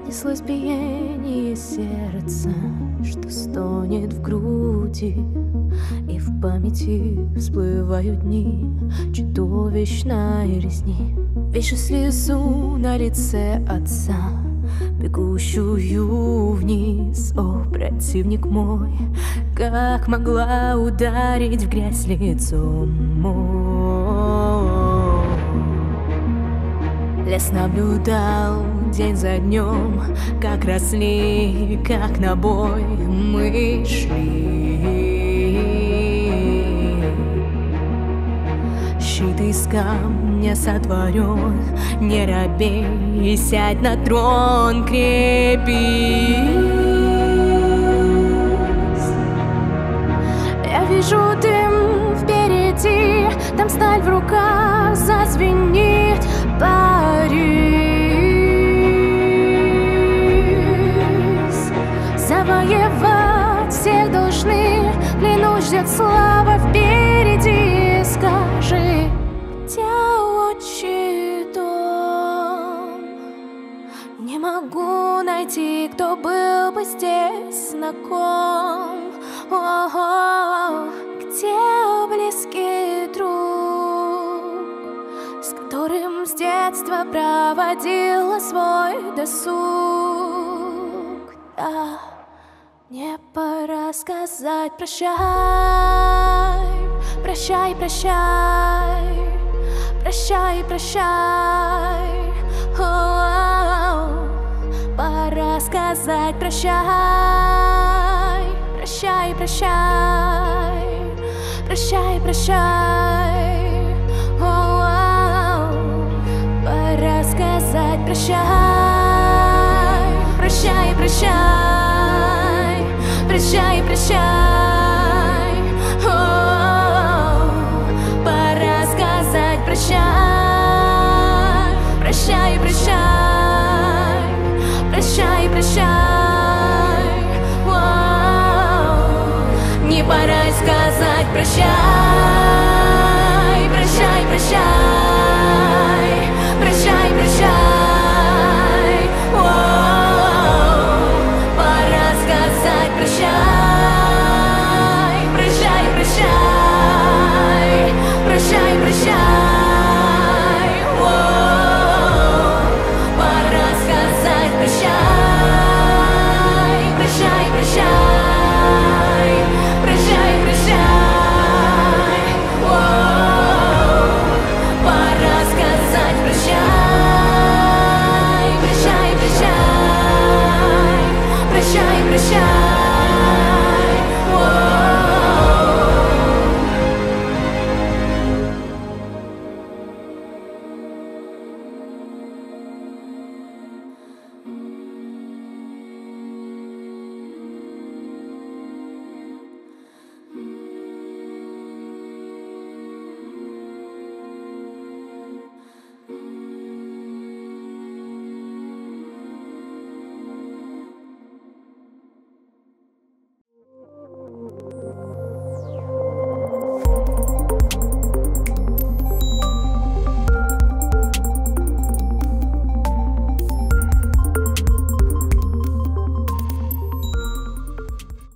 Неслось биение сердца, что стонет в груди, и в памяти всплывают дни чудовищной резни. Вижу слезу на лице отца, бегущую вниз. О, противник мой, как могла ударить в грязь лицом. Лес наблюдал день за днем, как росли, как на бой мы шли. Щит из камня сотворен, не робей, сядь на трон, крепись. Я вижу дым впереди, там сталь в руках зазвенит. Борись, завоевать всех должны, клянусь, ждет слава впереди. Скажи, где отчий дом? Не могу найти, кто был бы здесь знаком. Где близкий друг, с которым с детства проводила свой досуг? Да, мне пора сказать прощай, прощай, прощай, прощай, прощай. Пора сказать прощай, прощай, прощай, прощай, прощай. Пора сказать прощай, прощай, прощай, прощай, прощай. Пора сказать прощай, прощай, прощай, прощай, прощай. Не пора сказать прощай, прощай, прощай.